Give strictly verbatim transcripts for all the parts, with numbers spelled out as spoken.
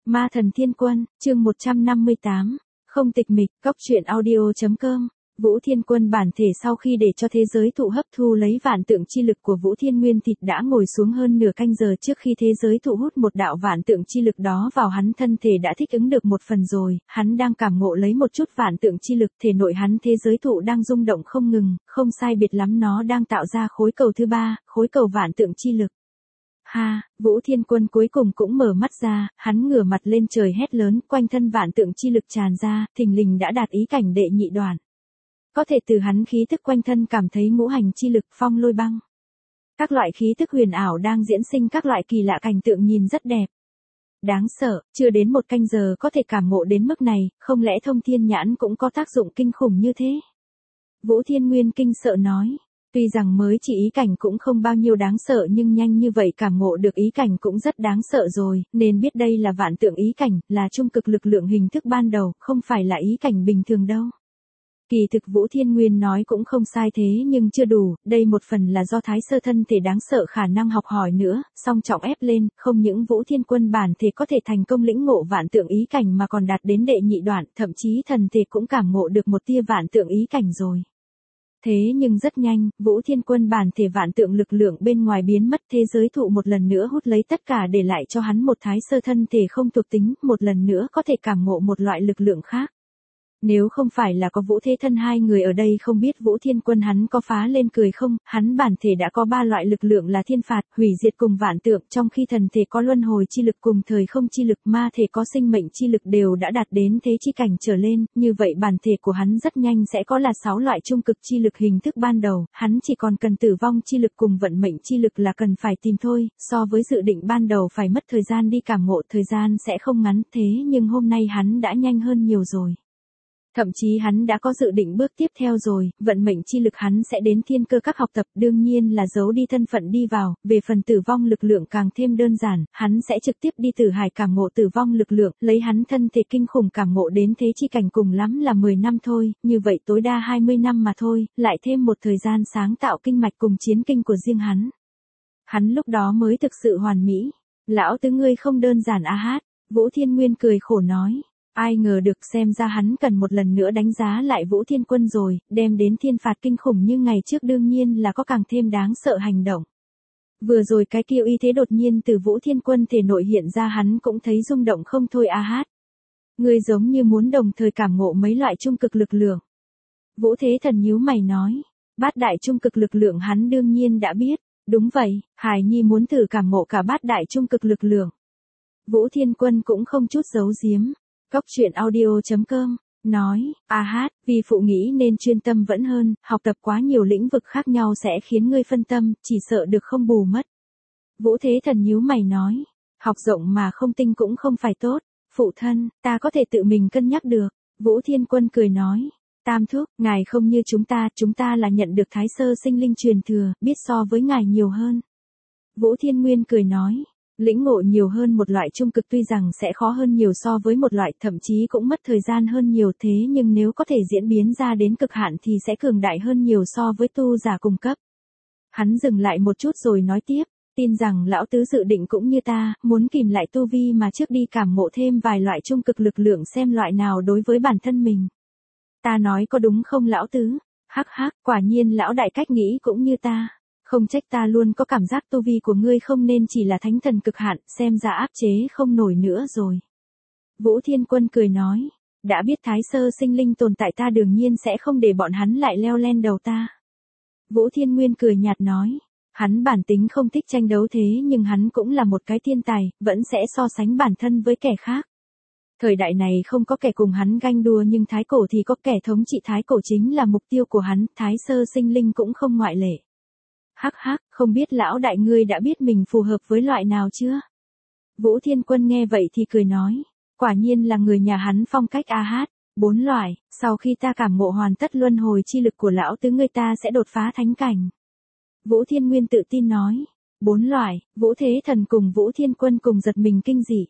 Ma thần thiên quân, chương một trăm năm mươi tám, không tịch mịch, góc truyện audio.com. Vũ Thiên Quân bản thể sau khi để cho thế giới thụ hấp thu lấy vạn tượng chi lực của Vũ Thiên Nguyên Thịt đã ngồi xuống hơn nửa canh giờ trước khi thế giới thụ hút một đạo vạn tượng chi lực đó vào hắn, thân thể đã thích ứng được một phần rồi, hắn đang cảm ngộ lấy một chút vạn tượng chi lực, thể nội hắn thế giới thụ đang rung động không ngừng, không sai biệt lắm nó đang tạo ra khối cầu thứ ba, khối cầu vạn tượng chi lực. Ha, Vũ Thiên Quân cuối cùng cũng mở mắt ra, hắn ngửa mặt lên trời hét lớn, quanh thân vạn tượng chi lực tràn ra, thình lình đã đạt ý cảnh đệ nhị đoạn. Có thể từ hắn khí thức quanh thân cảm thấy ngũ hành chi lực, phong lôi băng. Các loại khí thức huyền ảo đang diễn sinh các loại kỳ lạ cảnh tượng nhìn rất đẹp. Đáng sợ, chưa đến một canh giờ có thể cảm ngộ đến mức này, không lẽ thông thiên nhãn cũng có tác dụng kinh khủng như thế? Vũ Thiên Nguyên kinh sợ nói. Tuy rằng mới chỉ ý cảnh cũng không bao nhiêu đáng sợ nhưng nhanh như vậy cảm ngộ được ý cảnh cũng rất đáng sợ rồi, nên biết đây là vạn tượng ý cảnh, là trung cực lực lượng hình thức ban đầu, không phải là ý cảnh bình thường đâu. Kỳ thực Vũ Thiên Nguyên nói cũng không sai thế nhưng chưa đủ, đây một phần là do thái sơ thân thể đáng sợ khả năng học hỏi nữa, song trọng ép lên, không những Vũ Thiên Quân bản thể có thể thành công lĩnh ngộ vạn tượng ý cảnh mà còn đạt đến đệ nhị đoạn, thậm chí thần thể cũng cảm ngộ được một tia vạn tượng ý cảnh rồi. Thế nhưng rất nhanh, Vũ Thiên Quân bản thể vạn tượng lực lượng bên ngoài biến mất, thế giới thụ một lần nữa hút lấy tất cả để lại cho hắn một thái sơ thân thể không thuộc tính, một lần nữa có thể cảm ngộ một loại lực lượng khác. Nếu không phải là có Vũ Thế Thân hai người ở đây không biết Vũ Thiên Quân hắn có phá lên cười không, hắn bản thể đã có ba loại lực lượng là thiên phạt, hủy diệt cùng vạn tượng, trong khi thần thể có luân hồi chi lực cùng thời không chi lực, ma thể có sinh mệnh chi lực đều đã đạt đến thế chi cảnh trở lên, như vậy bản thể của hắn rất nhanh sẽ có là sáu loại trung cực chi lực hình thức ban đầu, hắn chỉ còn cần tử vong chi lực cùng vận mệnh chi lực là cần phải tìm thôi, so với dự định ban đầu phải mất thời gian đi cảm ngộ, thời gian sẽ không ngắn, thế nhưng hôm nay hắn đã nhanh hơn nhiều rồi. Thậm chí hắn đã có dự định bước tiếp theo rồi, vận mệnh chi lực hắn sẽ đến thiên cơ các học tập, đương nhiên là giấu đi thân phận đi vào, về phần tử vong lực lượng càng thêm đơn giản, hắn sẽ trực tiếp đi tử hải cảm ngộ tử vong lực lượng, lấy hắn thân thể kinh khủng cảm ngộ đến thế chi cảnh cùng lắm là mười năm thôi, như vậy tối đa hai mươi năm mà thôi, lại thêm một thời gian sáng tạo kinh mạch cùng chiến kinh của riêng hắn. Hắn lúc đó mới thực sự hoàn mỹ. Lão tứ ngươi không đơn giản a hát, Vũ Thiên Nguyên cười khổ nói. Ai ngờ được, xem ra hắn cần một lần nữa đánh giá lại Vũ Thiên Quân rồi, đem đến thiên phạt kinh khủng như ngày trước đương nhiên là có càng thêm đáng sợ hành động. Vừa rồi cái kiêu y thế đột nhiên từ Vũ Thiên Quân thể nội hiện ra hắn cũng thấy rung động không thôi a hát. Ngươi giống như muốn đồng thời cảm ngộ mấy loại trung cực lực lượng. Vũ Thế Thần nhíu mày nói, bát đại trung cực lực lượng hắn đương nhiên đã biết, đúng vậy, Hải Nhi muốn thử cảm ngộ cả bát đại trung cực lực lượng. Vũ Thiên Quân cũng không chút giấu giếm. Góc truyện audio.com, nói, a hát, vì phụ nghĩ nên chuyên tâm vẫn hơn, học tập quá nhiều lĩnh vực khác nhau sẽ khiến ngươi phân tâm, chỉ sợ được không bù mất. Vũ Thế Thần nhíu mày nói, học rộng mà không tinh cũng không phải tốt, phụ thân, ta có thể tự mình cân nhắc được. Vũ Thiên Quân cười nói, Tam thúc, ngài không như chúng ta, chúng ta là nhận được thái sơ sinh linh truyền thừa, biết so với ngài nhiều hơn. Vũ Thiên Nguyên cười nói. Lĩnh ngộ nhiều hơn một loại trung cực tuy rằng sẽ khó hơn nhiều so với một loại, thậm chí cũng mất thời gian hơn nhiều, thế nhưng nếu có thể diễn biến ra đến cực hạn thì sẽ cường đại hơn nhiều so với tu giả cùng cấp. Hắn dừng lại một chút rồi nói tiếp, tin rằng lão tứ dự định cũng như ta, muốn kìm lại tu vi mà trước đi cảm ngộ thêm vài loại trung cực lực lượng xem loại nào đối với bản thân mình. Ta nói có đúng không lão tứ? Hắc hắc, quả nhiên lão đại cách nghĩ cũng như ta. Không trách ta luôn có cảm giác tu vi của ngươi không nên chỉ là thánh thần cực hạn, xem ra áp chế không nổi nữa rồi. Vũ Thiên Quân cười nói, đã biết thái sơ sinh linh tồn tại ta đương nhiên sẽ không để bọn hắn lại leo lên đầu ta. Vũ Thiên Nguyên cười nhạt nói, hắn bản tính không thích tranh đấu thế nhưng hắn cũng là một cái thiên tài, vẫn sẽ so sánh bản thân với kẻ khác. Thời đại này không có kẻ cùng hắn ganh đua nhưng thái cổ thì có kẻ thống trị thái cổ chính là mục tiêu của hắn, thái sơ sinh linh cũng không ngoại lệ. Hắc hắc, không biết lão đại ngươi đã biết mình phù hợp với loại nào chưa? Vũ Thiên Quân nghe vậy thì cười nói, quả nhiên là người nhà hắn phong cách a hát, bốn loại, sau khi ta cảm ngộ hoàn tất luân hồi chi lực của lão tứ ngươi ta sẽ đột phá thánh cảnh. Vũ Thiên Nguyên tự tin nói, bốn loại, Vũ Thế Thần cùng Vũ Thiên Quân cùng giật mình kinh dị.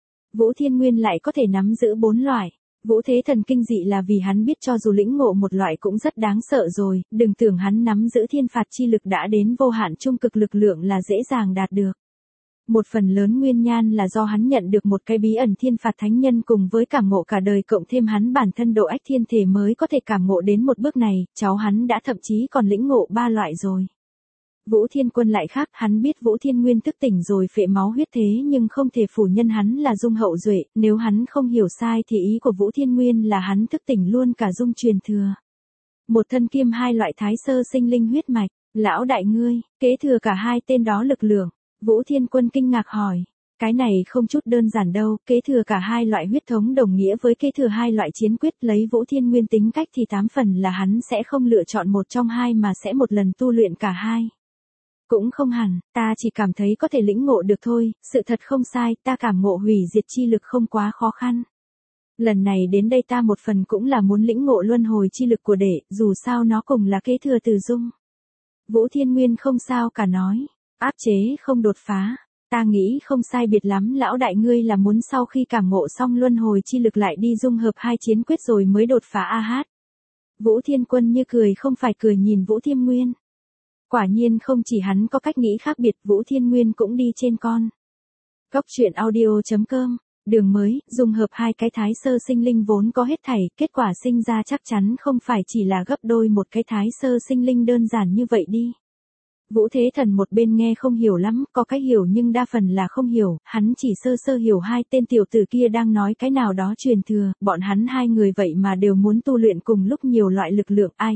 Vũ Thiên Nguyên lại có thể nắm giữ bốn loại. Vũ Thế Thần kinh dị là vì hắn biết cho dù lĩnh ngộ một loại cũng rất đáng sợ rồi, đừng tưởng hắn nắm giữ thiên phạt chi lực đã đến vô hạn trung cực lực lượng là dễ dàng đạt được. Một phần lớn nguyên nhân là do hắn nhận được một cái bí ẩn thiên phạt thánh nhân cùng với cảm ngộ cả đời cộng thêm hắn bản thân độ ách thiên thể mới có thể cảm ngộ đến một bước này, cháu hắn đã thậm chí còn lĩnh ngộ ba loại rồi. Vũ Thiên Quân lại khác, hắn biết Vũ Thiên Nguyên thức tỉnh rồi phệ máu huyết thế nhưng không thể phủ nhân hắn là dung hậu duệ, nếu hắn không hiểu sai thì ý của Vũ Thiên Nguyên là hắn thức tỉnh luôn cả dung truyền thừa. Một thân kiêm hai loại thái sơ sinh linh huyết mạch, lão đại ngươi, kế thừa cả hai tên đó lực lượng. Vũ Thiên Quân kinh ngạc hỏi, cái này không chút đơn giản đâu, kế thừa cả hai loại huyết thống đồng nghĩa với kế thừa hai loại chiến quyết, lấy Vũ Thiên Nguyên tính cách thì tám phần là hắn sẽ không lựa chọn một trong hai mà sẽ một lần tu luyện cả hai. Cũng không hẳn, ta chỉ cảm thấy có thể lĩnh ngộ được thôi, sự thật không sai, ta cảm ngộ hủy diệt chi lực không quá khó khăn. Lần này đến đây ta một phần cũng là muốn lĩnh ngộ luân hồi chi lực của đệ, dù sao nó cùng là kế thừa từ dung. Vũ Thiên Nguyên không sao cả nói, áp chế không đột phá, ta nghĩ không sai biệt lắm, lão đại ngươi là muốn sau khi cảm ngộ xong luân hồi chi lực lại đi dung hợp hai chiến quyết rồi mới đột phá a hát. Vũ Thiên Quân như cười không phải cười nhìn Vũ Thiên Nguyên. Quả nhiên không chỉ hắn có cách nghĩ khác biệt, Vũ Thiên Nguyên cũng đi trên con. Góc truyện audio chấm com, đường mới, dung hợp hai cái thái sơ sinh linh vốn có hết thảy, kết quả sinh ra chắc chắn không phải chỉ là gấp đôi một cái thái sơ sinh linh đơn giản như vậy đi. Vũ Thế Thần một bên nghe không hiểu lắm, có cái hiểu nhưng đa phần là không hiểu, hắn chỉ sơ sơ hiểu hai tên tiểu tử kia đang nói cái nào đó truyền thừa, bọn hắn hai người vậy mà đều muốn tu luyện cùng lúc nhiều loại lực lượng ai.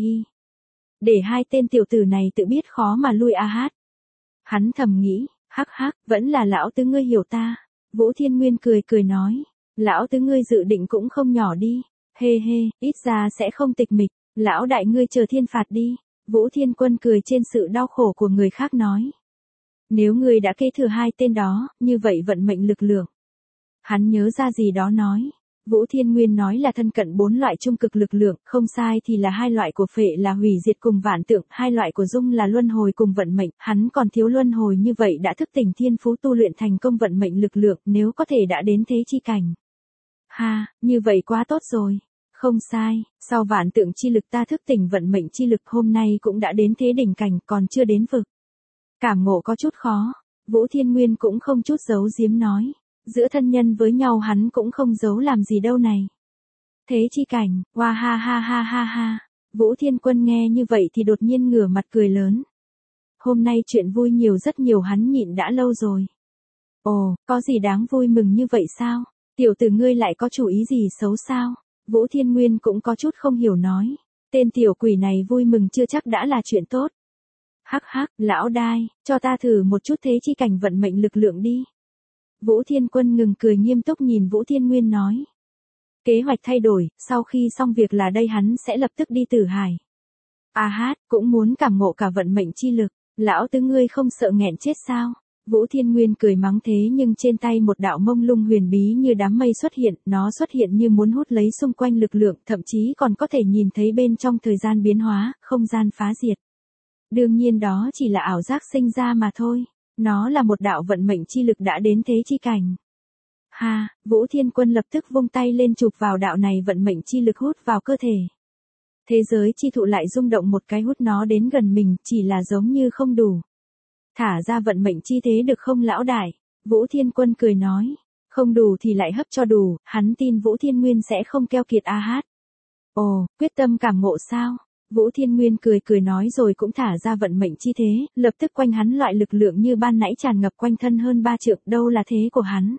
Để hai tên tiểu tử này tự biết khó mà lui a hát. Hắn thầm nghĩ, hắc hắc, vẫn là lão tứ ngươi hiểu ta. Vũ Thiên Nguyên cười cười nói, lão tứ ngươi dự định cũng không nhỏ đi, hê hê, ít ra sẽ không tịch mịch, lão đại ngươi chờ thiên phạt đi. Vũ Thiên Quân cười trên sự đau khổ của người khác nói. Nếu ngươi đã kế thừa hai tên đó, như vậy vận mệnh lực lượng. Hắn nhớ ra gì đó nói. Vũ Thiên Nguyên nói là thân cận bốn loại trung cực lực lượng, không sai thì là hai loại của phệ là hủy diệt cùng vạn tượng, hai loại của dung là luân hồi cùng vận mệnh, hắn còn thiếu luân hồi như vậy đã thức tỉnh thiên phú tu luyện thành công vận mệnh lực lượng, nếu có thể đã đến thế chi cảnh. Ha, như vậy quá tốt rồi. Không sai, sau vạn tượng chi lực ta thức tỉnh vận mệnh chi lực hôm nay cũng đã đến thế đỉnh cảnh, còn chưa đến vực. Cảm ngộ có chút khó, Vũ Thiên Nguyên cũng không chút giấu giếm nói. Giữa thân nhân với nhau hắn cũng không giấu làm gì đâu này. Thế chi cảnh, hoa ha ha ha ha ha. Vũ Thiên Quân nghe như vậy thì đột nhiên ngửa mặt cười lớn. Hôm nay chuyện vui nhiều rất nhiều hắn nhịn đã lâu rồi. Ồ, có gì đáng vui mừng như vậy sao? Tiểu tử ngươi lại có chủ ý gì xấu sao? Vũ Thiên Nguyên cũng có chút không hiểu nói. Tên tiểu quỷ này vui mừng chưa chắc đã là chuyện tốt. Hắc hắc, lão đai, cho ta thử một chút thế chi cảnh vận mệnh lực lượng đi. Vũ Thiên Quân ngừng cười nghiêm túc nhìn Vũ Thiên Nguyên nói. Kế hoạch thay đổi, sau khi xong việc là đây hắn sẽ lập tức đi Tử Hải. A hát, cũng muốn cảm ngộ cả vận mệnh chi lực, lão tứ ngươi không sợ nghẹn chết sao? Vũ Thiên Nguyên cười mắng thế nhưng trên tay một đạo mông lung huyền bí như đám mây xuất hiện, nó xuất hiện như muốn hút lấy xung quanh lực lượng, thậm chí còn có thể nhìn thấy bên trong thời gian biến hóa, không gian phá diệt. Đương nhiên đó chỉ là ảo giác sinh ra mà thôi. Nó là một đạo vận mệnh chi lực đã đến thế chi cảnh. Ha, Vũ Thiên Quân lập tức vung tay lên chụp vào đạo này vận mệnh chi lực hút vào cơ thể. Thế giới chi thụ lại rung động một cái hút nó đến gần mình, chỉ là giống như không đủ. Thả ra vận mệnh chi thế được không lão đại? Vũ Thiên Quân cười nói. Không đủ thì lại hấp cho đủ, hắn tin Vũ Thiên Nguyên sẽ không keo kiệt a hát. Ồ, quyết tâm cảm ngộ sao? Vũ Thiên Nguyên cười cười nói rồi cũng thả ra vận mệnh chi thế, lập tức quanh hắn loại lực lượng như ban nãy tràn ngập quanh thân hơn ba trượng, đâu là thế của hắn.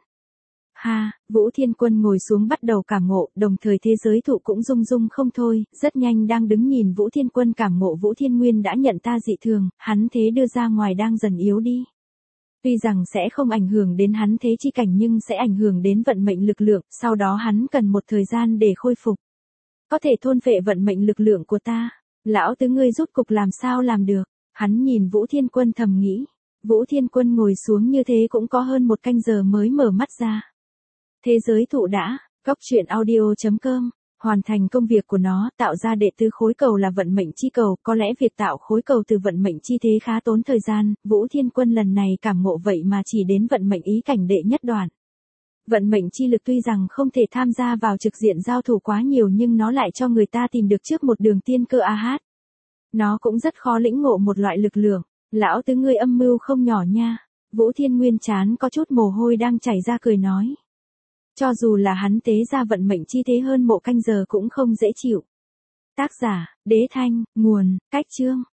Ha, Vũ Thiên Quân ngồi xuống bắt đầu cảm ngộ, đồng thời thế giới thụ cũng rung rung không thôi, rất nhanh đang đứng nhìn Vũ Thiên Quân cảm ngộ Vũ Thiên Nguyên đã nhận ta dị thường, hắn thế đưa ra ngoài đang dần yếu đi. Tuy rằng sẽ không ảnh hưởng đến hắn thế chi cảnh nhưng sẽ ảnh hưởng đến vận mệnh lực lượng, sau đó hắn cần một thời gian để khôi phục. Có thể thôn phệ vận mệnh lực lượng của ta. Lão tứ ngươi rút cục làm sao làm được? Hắn nhìn Vũ Thiên Quân thầm nghĩ. Vũ Thiên Quân ngồi xuống như thế cũng có hơn một canh giờ mới mở mắt ra. Thế giới thụ đã, góc truyện audio chấm com, hoàn thành công việc của nó, tạo ra đệ tứ khối cầu là vận mệnh chi cầu, có lẽ việc tạo khối cầu từ vận mệnh chi thế khá tốn thời gian, Vũ Thiên Quân lần này cảm ngộ vậy mà chỉ đến vận mệnh ý cảnh đệ nhất đoạn. Vận mệnh chi lực tuy rằng không thể tham gia vào trực diện giao thủ quá nhiều nhưng nó lại cho người ta tìm được trước một đường tiên cơ a hát. Nó cũng rất khó lĩnh ngộ một loại lực lượng, lão tứ ngươi âm mưu không nhỏ nha. Vũ Thiên Nguyên chán có chút mồ hôi đang chảy ra cười nói. Cho dù là hắn tế ra vận mệnh chi thế hơn mộ canh giờ cũng không dễ chịu. Tác giả, Đế Thanh, nguồn, Cách Chương.